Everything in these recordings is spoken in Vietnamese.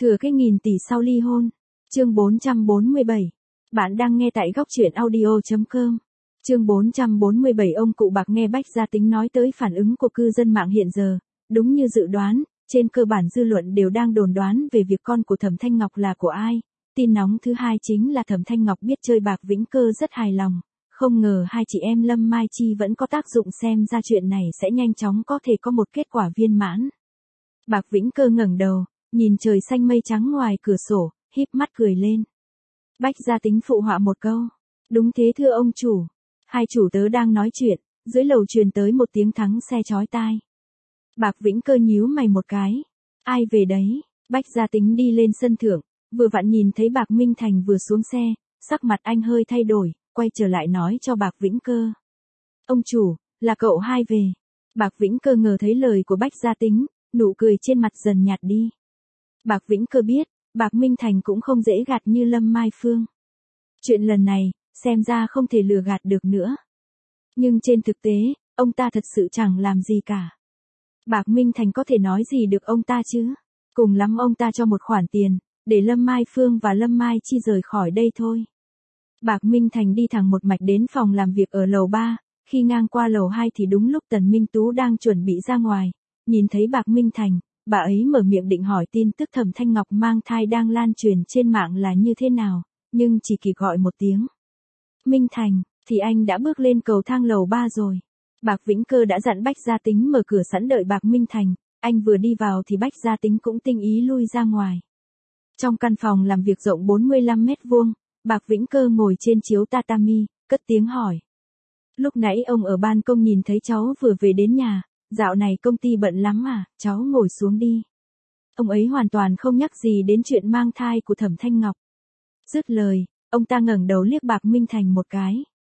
Thừa cái nghìn tỷ sau ly hôn. Chương 447. Bạn đang nghe tại góc truyện audio.com. Chương 447. Ông cụ Bạc nghe Bách Gia Tính nói tới phản ứng của cư dân mạng hiện giờ. Đúng như dự đoán, trên cơ bản dư luận đều đang đồn đoán về việc con của Thẩm Thanh Ngọc là của ai. Tin nóng thứ hai chính là Thẩm Thanh Ngọc biết chơi bạc Vĩnh Cơ rất hài lòng. Không ngờ hai chị em Lâm Mai Chi vẫn có tác dụng, xem ra chuyện này sẽ nhanh chóng có thể có một kết quả viên mãn. Bạc Vĩnh Cơ ngẩng đầu, nhìn trời xanh mây trắng ngoài cửa sổ, híp mắt cười lên. Bách Gia Tính phụ họa một câu. Đúng thế thưa ông chủ. Hai chủ tớ đang nói chuyện, dưới lầu truyền tới một tiếng thắng xe chói tai. Bạc Vĩnh Cơ nhíu mày một cái. Ai về đấy? Bách Gia Tính đi lên sân thượng, vừa vặn nhìn thấy Bạc Minh Thành vừa xuống xe, sắc mặt anh hơi thay đổi, quay trở lại nói cho Bạc Vĩnh Cơ. Ông chủ, là cậu hai về. Bạc Vĩnh Cơ ngờ thấy lời của Bách Gia Tính, nụ cười trên mặt dần nhạt đi. Bạc Vĩnh Cơ biết, Bạc Minh Thành cũng không dễ gạt như Lâm Mai Phương. Chuyện lần này, xem ra không thể lừa gạt được nữa. Nhưng trên thực tế, ông ta thật sự chẳng làm gì cả. Bạc Minh Thành có thể nói gì được ông ta chứ? Cùng lắm ông ta cho một khoản tiền, để Lâm Mai Phương và Lâm Mai Chi rời khỏi đây thôi. Bạc Minh Thành đi thẳng một mạch đến phòng làm việc ở lầu 3, khi ngang qua lầu 2 thì đúng lúc Tần Minh Tú đang chuẩn bị ra ngoài. Nhìn thấy Bạc Minh Thành, bà ấy mở miệng định hỏi tin tức Thẩm Thanh Ngọc mang thai đang lan truyền trên mạng là như thế nào, nhưng chỉ kịp gọi một tiếng. Minh Thành, thì anh đã bước lên cầu thang lầu 3 rồi. Bạc Vĩnh Cơ đã dặn Bách Gia Tính mở cửa sẵn đợi Bạc Minh Thành, anh vừa đi vào thì Bách Gia Tính cũng tinh ý lui ra ngoài. Trong căn phòng làm việc rộng 45 mét vuông, Bạc Vĩnh Cơ ngồi trên chiếu tatami, cất tiếng hỏi. Lúc nãy ông ở ban công nhìn thấy cháu vừa về đến nhà, dạo này công ty bận lắm à, cháu ngồi xuống đi. Ông ấy hoàn toàn không nhắc gì đến chuyện mang thai của Thẩm Thanh Ngọc. Dứt lời, ông ta ngẩng đầu liếc Bạc Minh Thành một cái.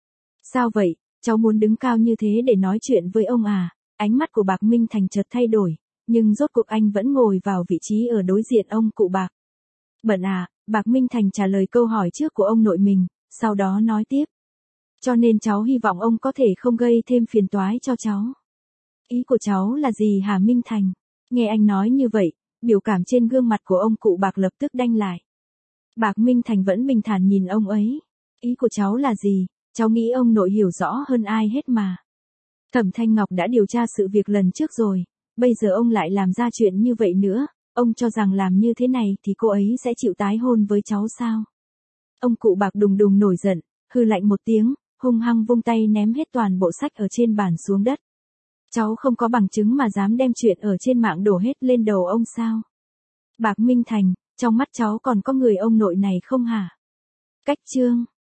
Sao vậy, cháu muốn đứng cao như thế để nói chuyện với ông à? Ánh mắt của Bạc Minh Thành chợt thay đổi, nhưng rốt cuộc anh vẫn ngồi vào vị trí ở đối diện ông cụ Bạc. Bận à? Bạc Minh Thành trả lời câu hỏi trước của ông nội mình, sau đó nói tiếp. Cho nên cháu hy vọng ông có thể không gây thêm phiền toái cho cháu. Ý của cháu là gì hả Minh Thành? Nghe anh nói như vậy, biểu cảm trên gương mặt của ông cụ Bạc lập tức đanh lại. Bạc Minh Thành vẫn bình thản nhìn ông ấy. Ý của cháu là gì? Cháu nghĩ ông nội hiểu rõ hơn ai hết mà. Thẩm Thanh Ngọc đã điều tra sự việc lần trước rồi, bây giờ ông lại làm ra chuyện như vậy nữa, ông cho rằng làm như thế này thì cô ấy sẽ chịu tái hôn với cháu sao? Ông cụ Bạc đùng đùng nổi giận, hừ lạnh một tiếng, hung hăng vung tay ném hết toàn bộ sách ở trên bàn xuống đất. Cháu không có bằng chứng mà dám đem chuyện ở trên mạng đổ hết lên đầu ông sao? Bạc Minh Thành, trong mắt cháu còn có người ông nội này không hả? Cách chương.